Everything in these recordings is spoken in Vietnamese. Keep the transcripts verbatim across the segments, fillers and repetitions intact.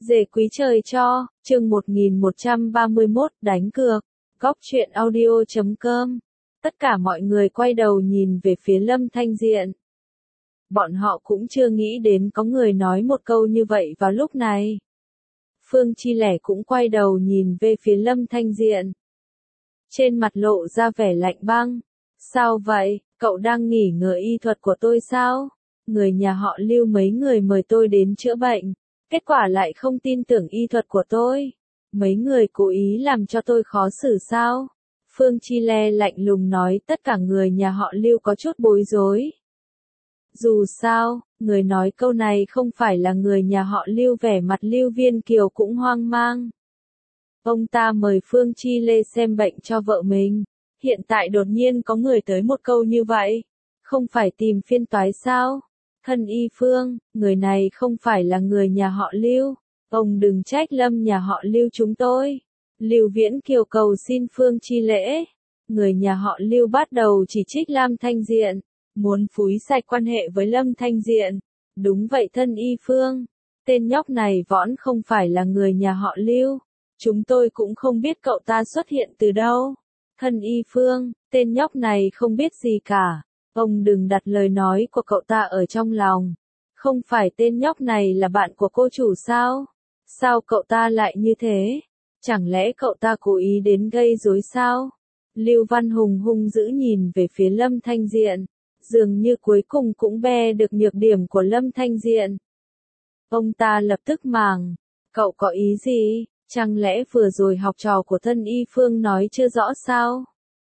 Dề quý trời cho, chương một nghìn một trăm ba mươi mốt, đánh cược, góc truyện audio chấm com. Tất cả mọi người quay đầu nhìn về phía Lâm Thanh Diện. Bọn họ cũng chưa nghĩ đến có người nói một câu như vậy vào lúc này. Phương Chi Lẻ cũng quay đầu nhìn về phía Lâm Thanh Diện. Trên mặt lộ ra vẻ lạnh băng. Sao vậy, cậu đang nghỉ ngơi y thuật của tôi sao? Người nhà họ Lưu mấy người mời tôi đến chữa bệnh. Kết quả lại không tin tưởng y thuật của tôi. Mấy người cố ý làm cho tôi khó xử sao? Phương Chi Le lạnh lùng nói. Tất cả người nhà họ Lưu có chút bối rối. Dù sao, người nói câu này không phải là người nhà họ Lưu, vẻ mặt Lưu Viên Kiều cũng hoang mang. Ông ta mời Phương Chi Lê xem bệnh cho vợ mình. Hiện tại đột nhiên có người tới một câu như vậy. Không phải tìm phiên toái sao? Thân y Phương, người này không phải là người nhà họ Lưu. Ông đừng trách Lâm nhà họ Lưu chúng tôi. Lưu Viễn Kiều cầu xin Phương Chi Lễ. Người nhà họ Lưu bắt đầu chỉ trích Lâm Thanh Diện. Muốn phủi sạch quan hệ với Lâm Thanh Diện. Đúng vậy thân y Phương. Tên nhóc này võn không phải là người nhà họ Lưu. Chúng tôi cũng không biết cậu ta xuất hiện từ đâu. Thân y Phương, tên nhóc này không biết gì cả. Ông đừng đặt lời nói của cậu ta ở trong lòng. Không phải tên nhóc này là bạn của cô chủ sao? Sao cậu ta lại như thế? Chẳng lẽ cậu ta cố ý đến gây rối sao? Lưu Văn Hùng hung dữ nhìn về phía Lâm Thanh Diện. Dường như cuối cùng cũng be được nhược điểm của Lâm Thanh Diện. Ông ta lập tức màng. Cậu có ý gì? Chẳng lẽ vừa rồi học trò của thân y Phương nói chưa rõ sao?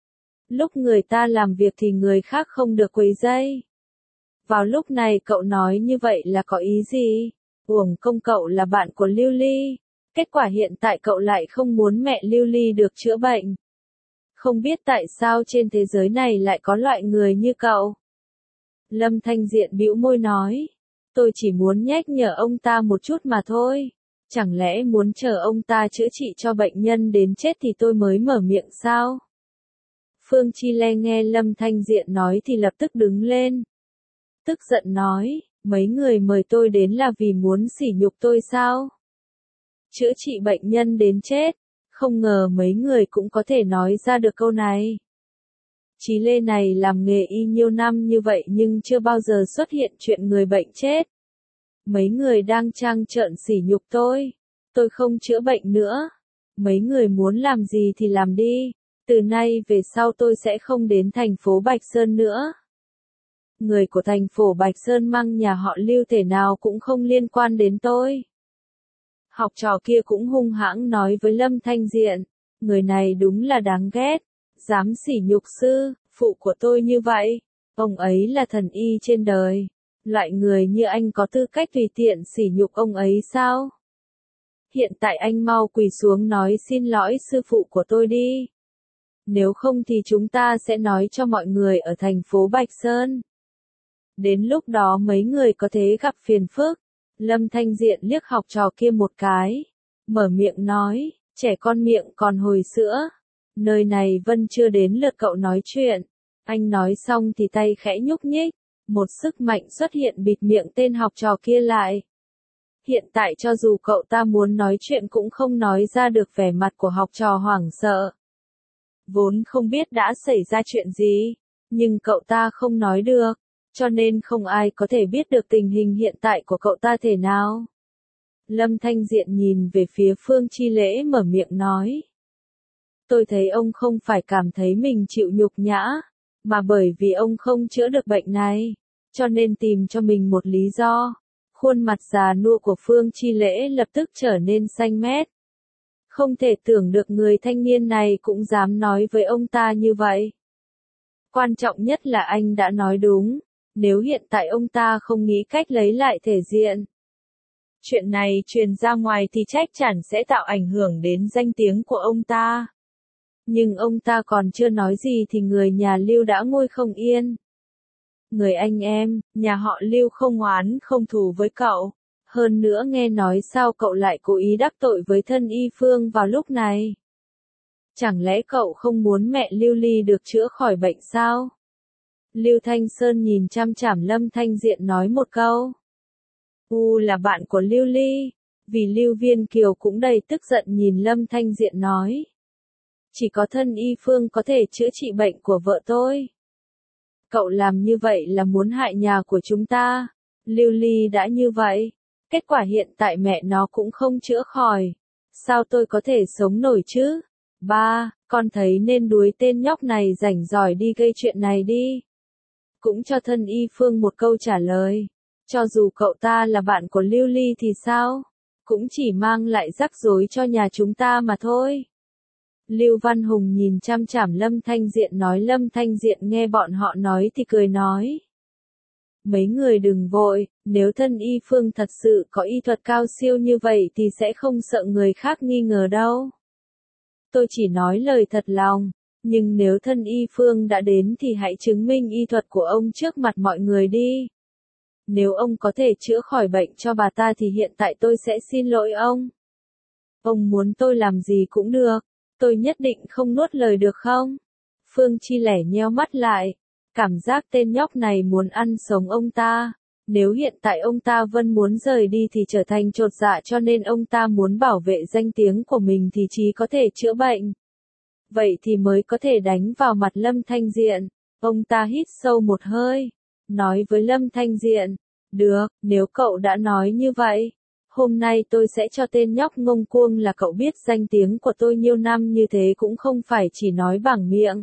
Lúc người ta làm việc thì người khác không được quấy rầy. Vào lúc này cậu nói như vậy là có ý gì? Uổng công cậu là bạn của Lưu Ly. Kết quả hiện tại cậu lại không muốn mẹ Lưu Ly được chữa bệnh. Không biết tại sao trên thế giới này lại có loại người như cậu. Lâm Thanh Diện bĩu môi nói. Tôi chỉ muốn nhắc nhở ông ta một chút mà thôi. Chẳng lẽ muốn chờ ông ta chữa trị cho bệnh nhân đến chết thì tôi mới mở miệng sao? Phương Chi Le nghe Lâm Thanh Diện nói thì lập tức đứng lên. Tức giận nói, mấy người mời tôi đến là vì muốn sỉ nhục tôi sao? Chữa trị bệnh nhân đến chết, không ngờ mấy người cũng có thể nói ra được câu này. Chí Lê này làm nghề y nhiều năm như vậy nhưng chưa bao giờ xuất hiện chuyện người bệnh chết. Mấy người đang trăng trợn sỉ nhục tôi. Tôi không chữa bệnh nữa. Mấy người muốn làm gì thì làm đi. Từ nay về sau tôi sẽ không đến thành phố Bạch Sơn nữa. Người của thành phố Bạch Sơn mang nhà họ Lưu thể nào cũng không liên quan đến tôi. Học trò kia cũng hung hãng nói với Lâm Thanh Diện. Người này đúng là đáng ghét. Dám sỉ nhục sư, phụ của tôi như vậy. Ông ấy là thần y trên đời. Loại người như anh có tư cách tùy tiện sỉ nhục ông ấy sao? Hiện tại anh mau quỳ xuống nói xin lỗi sư phụ của tôi đi. Nếu không thì chúng ta sẽ nói cho mọi người ở thành phố Bạch Sơn. Đến lúc đó mấy người có thể gặp phiền phức. Lâm Thanh Diện liếc học trò kia một cái. Mở miệng nói, trẻ con miệng còn hồi sữa. Nơi này vẫn chưa đến lượt cậu nói chuyện. Anh nói xong thì tay khẽ nhúc nhích. Một sức mạnh xuất hiện bịt miệng tên học trò kia lại. Hiện tại cho dù cậu ta muốn nói chuyện cũng không nói ra được, vẻ mặt của học trò hoảng sợ. Vốn không biết đã xảy ra chuyện gì, nhưng cậu ta không nói được, cho nên không ai có thể biết được tình hình hiện tại của cậu ta thế nào. Lâm Thanh Diện nhìn về phía Phương Chi Lễ mở miệng nói. Tôi thấy ông không phải cảm thấy mình chịu nhục nhã, mà bởi vì ông không chữa được bệnh này, cho nên tìm cho mình một lý do. Khuôn mặt già nua của Phương Chi Lễ lập tức trở nên xanh mét. Không thể tưởng được người thanh niên này cũng dám nói với ông ta như vậy. Quan trọng nhất là anh đã nói đúng, nếu hiện tại ông ta không nghĩ cách lấy lại thể diện. Chuyện này truyền ra ngoài thì chắc chắn sẽ tạo ảnh hưởng đến danh tiếng của ông ta. Nhưng ông ta còn chưa nói gì thì người nhà Lưu đã ngồi không yên. Người anh em, nhà họ Lưu không oán không thù với cậu. Hơn nữa nghe nói sao cậu lại cố ý đắc tội với thân y Phương vào lúc này. Chẳng lẽ cậu không muốn mẹ Lưu Ly được chữa khỏi bệnh sao? Lưu Thanh Sơn nhìn chăm chằm Lâm Thanh Diện nói một câu. U là bạn của Lưu Ly. Vì Lưu Viên Kiều cũng đầy tức giận nhìn Lâm Thanh Diện nói. Chỉ có thân y phương có thể chữa trị bệnh của vợ tôi. Cậu làm như vậy là muốn hại nhà của chúng ta. Lưu Ly đã như vậy. Kết quả hiện tại mẹ nó cũng không chữa khỏi. Sao tôi có thể sống nổi chứ? Ba, con thấy nên đuổi tên nhóc này rảnh rỏi đi gây chuyện này đi. Cũng cho thân y phương một câu trả lời. Cho dù cậu ta là bạn của Lưu Ly thì sao? Cũng chỉ mang lại rắc rối cho nhà chúng ta mà thôi. Lưu Văn Hùng nhìn chăm chằm Lâm Thanh Diện nói. Lâm Thanh Diện nghe bọn họ nói thì cười nói. Mấy người đừng vội, nếu thân y phương thật sự có y thuật cao siêu như vậy thì sẽ không sợ người khác nghi ngờ đâu. Tôi chỉ nói lời thật lòng, nhưng nếu thân y phương đã đến thì hãy chứng minh y thuật của ông trước mặt mọi người đi. Nếu ông có thể chữa khỏi bệnh cho bà ta thì hiện tại tôi sẽ xin lỗi ông. Ông muốn tôi làm gì cũng được, tôi nhất định không nuốt lời được không? Phương Chi Lẻ nheo mắt lại, cảm giác tên nhóc này muốn ăn sống ông ta. Nếu hiện tại ông ta vẫn muốn rời đi thì trở thành chột dạ, cho nên ông ta muốn bảo vệ danh tiếng của mình thì chỉ có thể chữa bệnh. Vậy thì mới có thể đánh vào mặt Lâm Thanh Diện. Ông ta hít sâu một hơi, nói với Lâm Thanh Diện, được, nếu cậu đã nói như vậy, hôm nay tôi sẽ cho tên nhóc ngông cuồng là cậu biết danh tiếng của tôi nhiều năm như thế cũng không phải chỉ nói bằng miệng.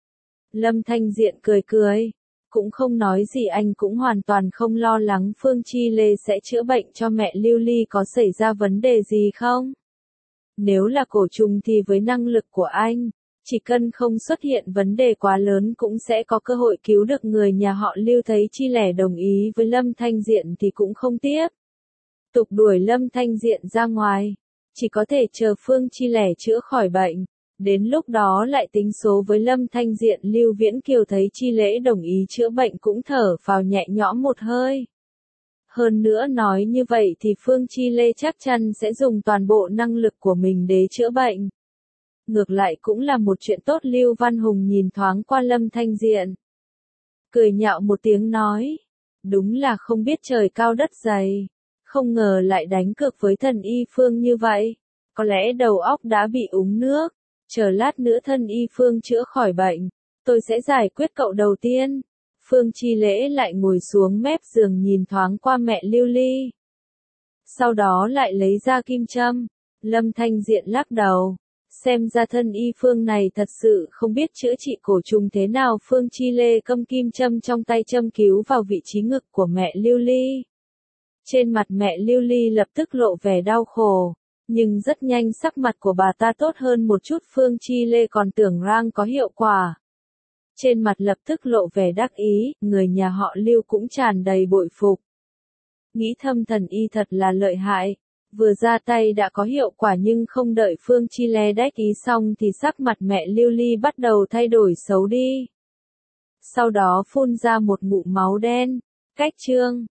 Lâm Thanh Diện cười cười, cũng không nói gì. Anh cũng hoàn toàn không lo lắng Phương Chi Lê sẽ chữa bệnh cho mẹ Lưu Ly có xảy ra vấn đề gì không. Nếu là cổ trùng thì với năng lực của anh, chỉ cần không xuất hiện vấn đề quá lớn cũng sẽ có cơ hội cứu được người nhà họ Lưu. Thấy Chi Lẻ đồng ý với Lâm Thanh Diện thì cũng không tiếp tục đuổi Lâm Thanh Diện ra ngoài, chỉ có thể chờ Phương Chi Lẻ chữa khỏi bệnh. Đến lúc đó lại tính số với Lâm Thanh Diện. Lưu Viễn Kiều thấy Chi Lễ đồng ý chữa bệnh cũng thở phào nhẹ nhõm một hơi. Hơn nữa nói như vậy thì Phương Chi Lê chắc chắn sẽ dùng toàn bộ năng lực của mình để chữa bệnh. Ngược lại cũng là một chuyện tốt. Lưu Văn Hùng nhìn thoáng qua Lâm Thanh Diện, cười nhạo một tiếng nói, đúng là không biết trời cao đất dày, không ngờ lại đánh cược với thần y phương như vậy, có lẽ đầu óc đã bị uống nước. Chờ lát nữa thân y phương chữa khỏi bệnh, tôi sẽ giải quyết cậu đầu tiên. Phương Chi Lễ lại ngồi xuống mép giường nhìn thoáng qua mẹ Lưu Ly. Sau đó lại lấy ra kim châm. Lâm Thanh Diện lắc đầu. Xem ra thân y phương này thật sự không biết chữa trị cổ trùng thế nào. Phương Chi Lê cầm kim châm trong tay châm cứu vào vị trí ngực của mẹ Lưu Ly. Trên mặt mẹ Lưu Ly lập tức lộ vẻ đau khổ. Nhưng rất nhanh sắc mặt của bà ta tốt hơn một chút. Phương Chi Lê còn tưởng rằng có hiệu quả. Trên mặt lập tức lộ vẻ đắc ý, người nhà họ Lưu cũng tràn đầy bội phục. Nghĩ thâm thần y thật là lợi hại, vừa ra tay đã có hiệu quả. Nhưng không đợi Phương Chi Lê đắc ý xong thì sắc mặt mẹ Lưu Ly bắt đầu thay đổi xấu đi. Sau đó phun ra một ngụm máu đen. Cách chương